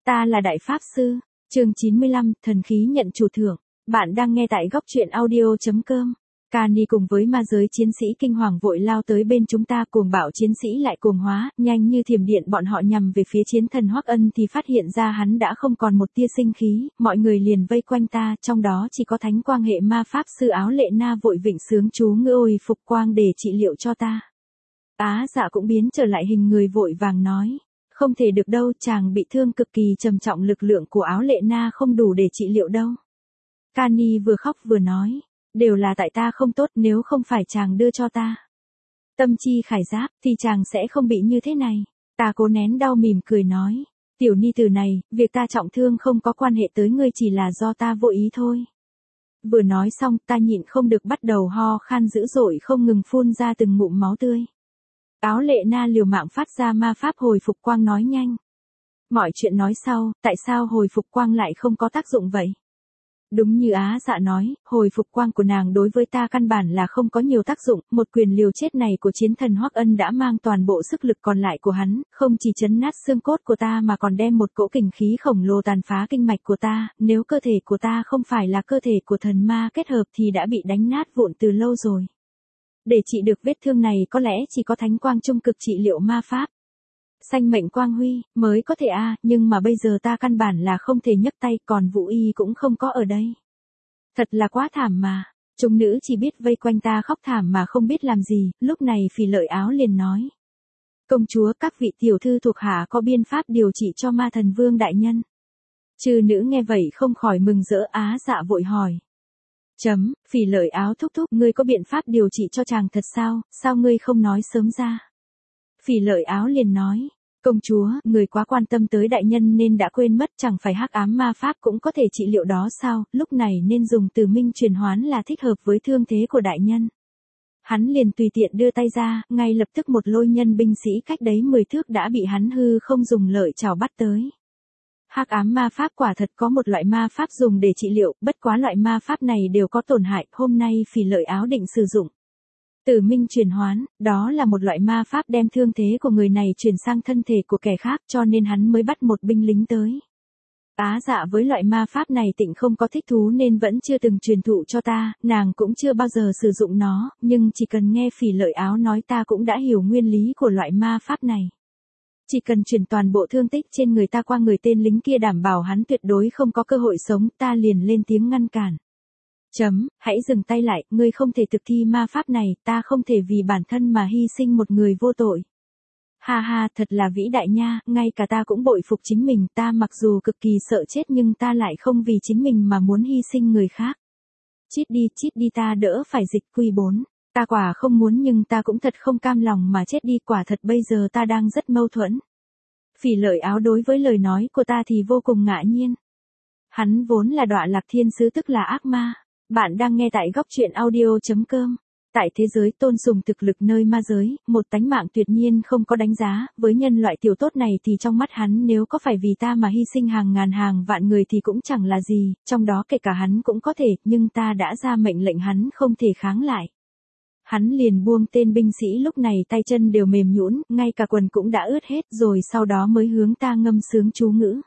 Ta là Đại Pháp Sư. Chương 95, thần khí nhận chủ thưởng. Bạn đang nghe tại góc truyện audio.com. Kani cùng với ma giới chiến sĩ kinh hoàng vội lao tới bên chúng ta, cuồng bạo chiến sĩ lại cuồng hóa, nhanh như thiểm điện bọn họ nhằm về phía chiến thần Hoắc Ân thì phát hiện ra hắn đã không còn một tia sinh khí, mọi người liền vây quanh ta, trong đó chỉ có thánh quang hệ ma pháp sư Áo Lệ Na vội vịnh sướng chú ngữ ôi phục quang để trị liệu cho ta. Á Dạ cũng biến trở lại hình người vội vàng nói. Không thể được đâu, chàng bị thương cực kỳ trầm trọng, lực lượng của Áo Lệ Na không đủ để trị liệu đâu. Kani vừa khóc vừa nói, đều là tại ta không tốt, nếu không phải chàng đưa cho ta tâm chi khải giáp, thì chàng sẽ không bị như thế này. Ta cố nén đau mỉm cười nói, tiểu ni tử này, việc ta trọng thương không có quan hệ tới ngươi, chỉ là do ta vô ý thôi. Vừa nói xong, ta nhịn không được bắt đầu ho khan dữ dội, không ngừng phun ra từng ngụm máu tươi. Áo Lệ Na liều mạng phát ra ma pháp hồi phục quang nói nhanh. Mọi chuyện nói sau, tại sao hồi phục quang lại không có tác dụng vậy? Đúng như Á Dạ nói, hồi phục quang của nàng đối với ta căn bản là không có nhiều tác dụng, một quyền liều chết này của chiến thần Hoắc Ân đã mang toàn bộ sức lực còn lại của hắn, không chỉ chấn nát xương cốt của ta mà còn đem một cỗ kình khí khổng lồ tàn phá kinh mạch của ta, nếu cơ thể của ta không phải là cơ thể của thần ma kết hợp thì đã bị đánh nát vụn từ lâu rồi. Để trị được vết thương này có lẽ chỉ có thánh quang trung cực trị liệu ma pháp. Sanh mệnh quang huy, mới có thể nhưng mà bây giờ ta căn bản là không thể nhấc tay, còn Vũ Y cũng không có ở đây. Thật là quá thảm mà, chúng nữ chỉ biết vây quanh ta khóc thảm mà không biết làm gì, lúc này Phỉ Lợi Áo liền nói. Công chúa, các vị tiểu thư thuộc hạ có biện pháp điều trị cho ma thần vương đại nhân. Chư nữ nghe vậy không khỏi mừng rỡ. Á Dạ vội hỏi. Phỉ Lợi Áo thúc thúc, ngươi có biện pháp điều trị cho chàng thật sao, sao ngươi không nói sớm ra? Phỉ Lợi Áo liền nói, công chúa, người quá quan tâm tới đại nhân nên đã quên mất, chẳng phải hắc ám ma pháp cũng có thể trị liệu đó sao, lúc này nên dùng từ minh truyền hoán là thích hợp với thương thế của đại nhân. Hắn liền tùy tiện đưa tay ra, ngay lập tức một lôi nhân binh sĩ cách đấy 10 thước đã bị hắn hư không dùng lợi chảo bắt tới. Hắc ám ma pháp quả thật có một loại ma pháp dùng để trị liệu, bất quá loại ma pháp này đều có tổn hại, hôm nay Phỉ Lợi Áo định sử dụng Tử minh truyền hoán, đó là một loại ma pháp đem thương thế của người này chuyển sang thân thể của kẻ khác, cho nên hắn mới bắt một binh lính tới. Á Dạ với loại ma pháp này tịnh không có thích thú nên vẫn chưa từng truyền thụ cho ta, nàng cũng chưa bao giờ sử dụng nó, nhưng chỉ cần nghe Phỉ Lợi Áo nói ta cũng đã hiểu nguyên lý của loại ma pháp này. Chỉ cần chuyển toàn bộ thương tích trên người ta qua người tên lính kia, đảm bảo hắn tuyệt đối không có cơ hội sống, ta liền lên tiếng ngăn cản. Hãy dừng tay lại, ngươi không thể thực thi ma pháp này, ta không thể vì bản thân mà hy sinh một người vô tội. Ha ha, thật là vĩ đại nha, ngay cả ta cũng bội phục chính mình, ta mặc dù cực kỳ sợ chết nhưng ta lại không vì chính mình mà muốn hy sinh người khác. Chít đi, ta đỡ phải dịch quy 4. Ta quả không muốn nhưng ta cũng thật không cam lòng mà chết đi, quả thật bây giờ ta đang rất mâu thuẫn. Phỉ Lợi Áo đối với lời nói của ta thì vô cùng ngạc nhiên. Hắn vốn là Đọa Lạc Thiên Sứ, tức là ác ma. Bạn đang nghe tại góc truyện audio.com. Tại thế giới tôn sùng thực lực nơi ma giới, một tánh mạng tuyệt nhiên không có đánh giá, với nhân loại tiểu tốt này thì trong mắt hắn nếu có phải vì ta mà hy sinh hàng ngàn hàng vạn người thì cũng chẳng là gì, trong đó kể cả hắn cũng có thể, nhưng ta đã ra mệnh lệnh hắn không thể kháng lại. Hắn liền buông tên binh sĩ, lúc này tay chân đều mềm nhũn, ngay cả quần cũng đã ướt hết rồi sau đó mới hướng ta ngâm sướng chú ngữ.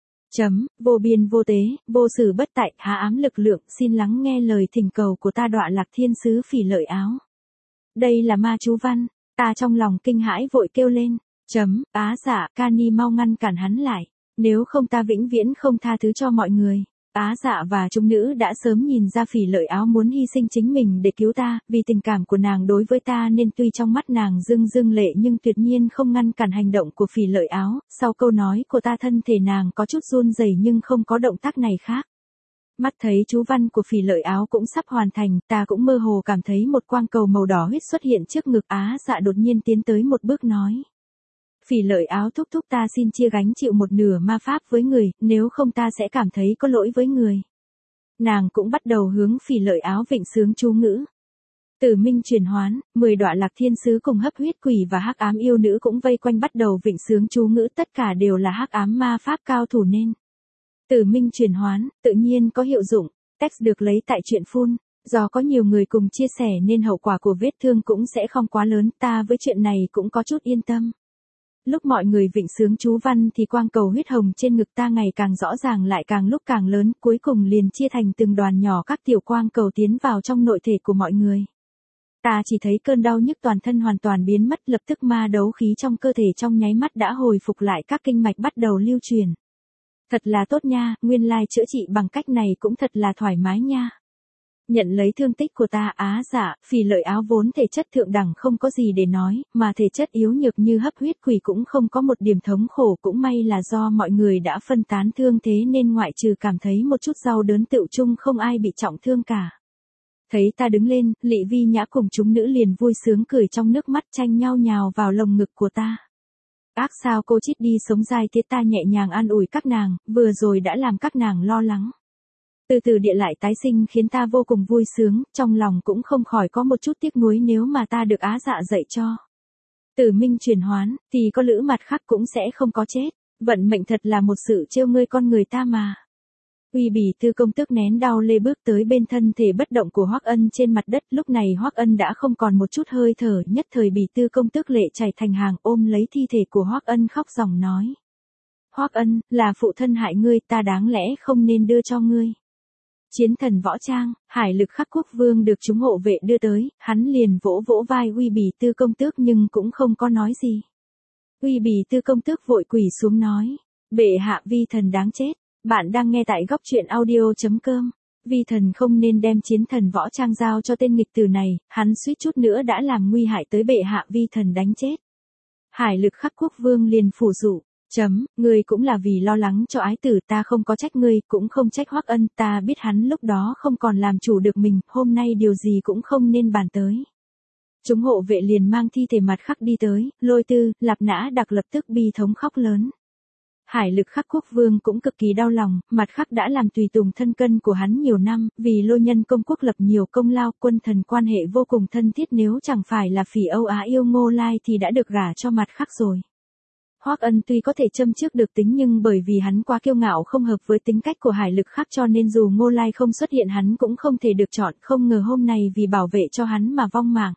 Vô biên vô tế, vô xử bất tại, há ám lực lượng, xin lắng nghe lời thỉnh cầu của ta Đọa Lạc Thiên Sứ Phỉ Lợi Áo. Đây là ma chú văn, ta trong lòng kinh hãi vội kêu lên. Á Dạ, Kani mau ngăn cản hắn lại, nếu không ta vĩnh viễn không tha thứ cho mọi người. Á Dạ và chúng nữ đã sớm nhìn ra Phỉ Lợi Áo muốn hy sinh chính mình để cứu ta, vì tình cảm của nàng đối với ta nên tuy trong mắt nàng rưng lệ nhưng tuyệt nhiên không ngăn cản hành động của Phỉ Lợi Áo. Sau câu nói của ta thân thể nàng có chút run rẩy nhưng không có động tác này khác. Mắt thấy chú văn của Phỉ Lợi Áo cũng sắp hoàn thành, ta cũng mơ hồ cảm thấy một quang cầu màu đỏ huyết xuất hiện trước ngực. Á Dạ đột nhiên tiến tới một bước nói. Phỉ Lợi Áo thúc thúc, ta xin chia gánh chịu một nửa ma pháp với người, nếu không ta sẽ cảm thấy có lỗi với người. Nàng cũng bắt đầu hướng Phỉ Lợi Áo vịnh sướng chú ngữ. Tử minh truyền hoán, 10 Đọa Lạc Thiên Sứ cùng Hấp Huyết Quỷ và hắc ám yêu nữ cũng vây quanh bắt đầu vịnh sướng chú ngữ, tất cả đều là hắc ám ma pháp cao thủ nên. Tử minh truyền hoán, tự nhiên có hiệu dụng, text được lấy tại truyện Phun. Do có nhiều người cùng chia sẻ nên hậu quả của vết thương cũng sẽ không quá lớn, ta với chuyện này cũng có chút yên tâm. Lúc mọi người vịnh sướng chú văn thì quang cầu huyết hồng trên ngực ta ngày càng rõ ràng lại càng lúc càng lớn, cuối cùng liền chia thành từng đoàn nhỏ các tiểu quang cầu tiến vào trong nội thể của mọi người. Ta chỉ thấy cơn đau nhức toàn thân hoàn toàn biến mất, lập tức ma đấu khí trong cơ thể trong nháy mắt đã hồi phục lại, các kinh mạch bắt đầu lưu truyền. Thật là tốt nha, nguyên lai chữa trị bằng cách này cũng thật là thoải mái nha. Nhận lấy thương tích của ta, dạ, Phì Lợi Áo vốn thể chất thượng đẳng không có gì để nói, mà thể chất yếu nhược như hấp huyết quỷ cũng không có một điểm thống khổ, cũng may là do mọi người đã phân tán thương thế nên ngoại trừ cảm thấy một chút đau đớn tựu chung không ai bị trọng thương cả. Thấy ta đứng lên, Lị Vi Nhã cùng chúng nữ liền vui sướng cười trong nước mắt tranh nhau nhào vào lồng ngực của ta. Ác sao cô Chít đi sống dai thế, ta nhẹ nhàng an ủi các nàng, vừa rồi đã làm các nàng lo lắng. Từ từ địa lại tái sinh khiến ta vô cùng vui sướng, trong lòng cũng không khỏi có một chút tiếc nuối nếu mà ta được Dạ dạy cho. Tử minh chuyển hoán, thì có lữ mặt khác cũng sẽ không có chết, vận mệnh thật là một sự trêu ngươi con người ta mà. Uy Bì Tư công tước nén đau lê bước tới bên thân thể bất động của Hoắc Ân trên mặt đất, lúc này Hoắc Ân đã không còn một chút hơi thở, nhất thời Bì Tư công tước lệ chảy thành hàng ôm lấy thi thể của Hoắc Ân khóc ròng nói. Hoắc Ân, là phụ thân hại ngươi, ta đáng lẽ không nên đưa cho ngươi. Chiến thần võ trang, Hải Lực Khắc Quốc Vương được chúng hộ vệ đưa tới, hắn liền vỗ vỗ vai Uy Bì Tư công tước nhưng cũng không có nói gì. Uy Bì Tư công tước vội quỳ xuống nói, bệ hạ vi thần đáng chết. Bạn đang nghe tại góc truyện audio.com. Vi thần không nên đem chiến thần võ trang giao cho tên nghịch tử này, hắn suýt chút nữa đã làm nguy hại tới bệ hạ, vi thần đánh chết. Hải Lực Khắc Quốc Vương liền phủ dụ, ngươi cũng là vì lo lắng cho ái tử, ta không có trách ngươi, cũng không trách Hoắc Ân, ta biết hắn lúc đó không còn làm chủ được mình, hôm nay điều gì cũng không nên bàn tới. Chúng hộ vệ liền mang thi thể mặt khắc đi tới, Lôi Tư, Lạp Nã Đặc lập tức bi thống khóc lớn. Hải Lực Khắc Quốc Vương cũng cực kỳ đau lòng, mặt khắc đã làm tùy tùng thân cân của hắn nhiều năm, vì Lôi Nhân công quốc lập nhiều công lao, quân thần quan hệ vô cùng thân thiết, nếu chẳng phải là Phỉ Âu Á yêu Ngô Lai thì đã được gả cho mặt khắc rồi. Hoắc Ân tuy có thể châm trước được tính nhưng bởi vì hắn quá kiêu ngạo không hợp với tính cách của Hải Lực Khắc cho nên dù Ngô Lai không xuất hiện hắn cũng không thể được chọn, không ngờ hôm nay vì bảo vệ cho hắn mà vong mạng.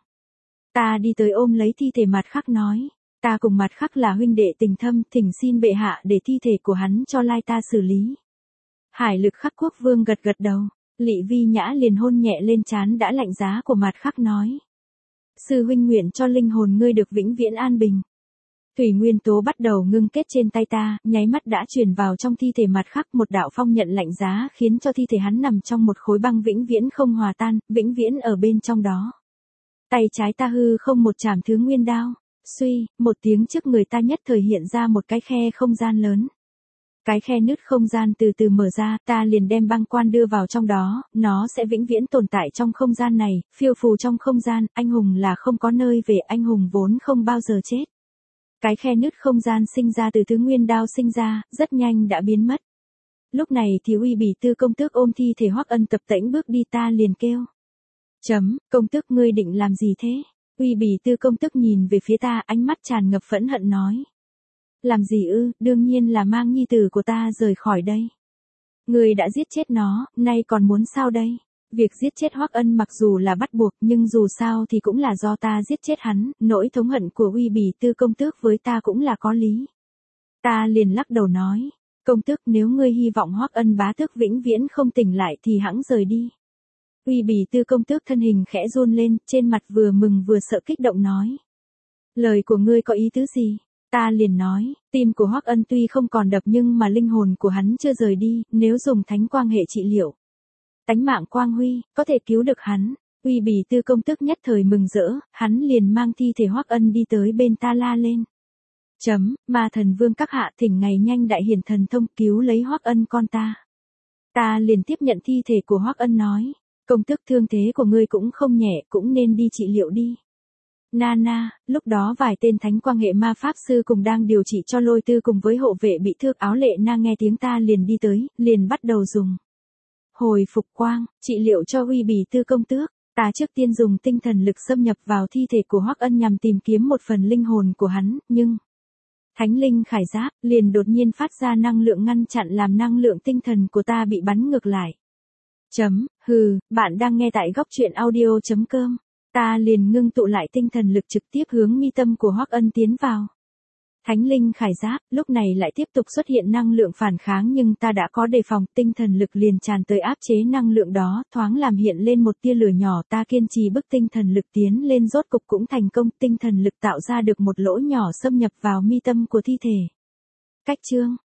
Ta đi tới ôm lấy thi thể mặt khắc nói. Ta cùng mặt khắc là huynh đệ tình thâm, thỉnh xin bệ hạ để thi thể của hắn cho Lai ta xử lý. Hải Lực Khắc Quốc Vương gật gật đầu, Lị Vi Nhã liền hôn nhẹ lên trán đã lạnh giá của mặt khắc nói. Sư huynh nguyện cho linh hồn ngươi được vĩnh viễn an bình. Thủy nguyên tố bắt đầu ngưng kết trên tay ta, nháy mắt đã truyền vào trong thi thể mặt khắc, một đạo phong nhận lạnh giá khiến cho thi thể hắn nằm trong một khối băng vĩnh viễn không hòa tan, vĩnh viễn ở bên trong đó. Tay trái ta hư không một chảm thứ nguyên đao. Suy, một tiếng trước người ta nhất thời hiện ra một cái khe không gian lớn. Cái khe nứt không gian từ từ mở ra, ta liền đem băng quan đưa vào trong đó, nó sẽ vĩnh viễn tồn tại trong không gian này, phiêu phù trong không gian, anh hùng là không có nơi về, anh hùng vốn không bao giờ chết. Cái khe nứt không gian sinh ra từ thứ nguyên đao sinh ra, rất nhanh đã biến mất. Lúc này thì Uy Bì Tư công tước ôm thi thể Hoắc Ân tập tễnh bước đi, ta liền kêu. Công tước ngươi định làm gì thế? Uy Bì Tư công tước nhìn về phía ta, ánh mắt tràn ngập phẫn hận nói. Làm gì ư, đương nhiên là mang nhi tử của ta rời khỏi đây. Ngươi đã giết chết nó, nay còn muốn sao đây? Việc giết chết Hoắc Ân mặc dù là bắt buộc nhưng dù sao thì cũng là do ta giết chết hắn, nỗi thống hận của Uy Bì Tư công tước với ta cũng là có lý. Ta liền lắc đầu nói, công tước nếu ngươi hy vọng Hoắc Ân bá tước vĩnh viễn không tỉnh lại thì hẵng rời đi. Uy Bì Tư công tước thân hình khẽ run lên, trên mặt vừa mừng vừa sợ kích động nói. Lời của ngươi có ý tứ gì? Ta liền nói, tim của Hoắc Ân tuy không còn đập nhưng mà linh hồn của hắn chưa rời đi, nếu dùng thánh quang hệ trị liệu. Tánh mạng quang huy, có thể cứu được hắn. Uy Bì Tư công tước nhất thời mừng rỡ, hắn liền mang thi thể Hoắc Ân đi tới bên ta la lên. Ma thần vương các hạ thỉnh ngày nhanh đại hiển thần thông cứu lấy Hoắc Ân con ta. Ta liền tiếp nhận thi thể của Hoắc Ân nói. Công tước thương thế của ngươi cũng không nhẹ, cũng nên đi trị liệu đi. Nana, lúc đó vài tên thánh quang hệ ma pháp sư cùng đang điều trị cho Lôi Tư cùng với hộ vệ bị thước áo lệ na nghe tiếng ta liền đi tới, liền bắt đầu dùng. Hồi phục quang, trị liệu cho Uy Bì Tư công tước, ta trước tiên dùng tinh thần lực xâm nhập vào thi thể của Hoắc Ân nhằm tìm kiếm một phần linh hồn của hắn, nhưng... Thánh linh khải giáp, liền đột nhiên phát ra năng lượng ngăn chặn làm năng lượng tinh thần của ta bị bắn ngược lại. Bạn đang nghe tại góc truyện audio.com. Ta liền ngưng tụ lại tinh thần lực trực tiếp hướng mi tâm của Hoắc Ân tiến vào. Thánh linh khải giáp, lúc này lại tiếp tục xuất hiện năng lượng phản kháng nhưng ta đã có đề phòng, tinh thần lực liền tràn tới áp chế năng lượng đó, thoáng làm hiện lên một tia lửa nhỏ, ta kiên trì bức tinh thần lực tiến lên, rốt cục cũng thành công, tinh thần lực tạo ra được một lỗ nhỏ xâm nhập vào mi tâm của thi thể. Cách chương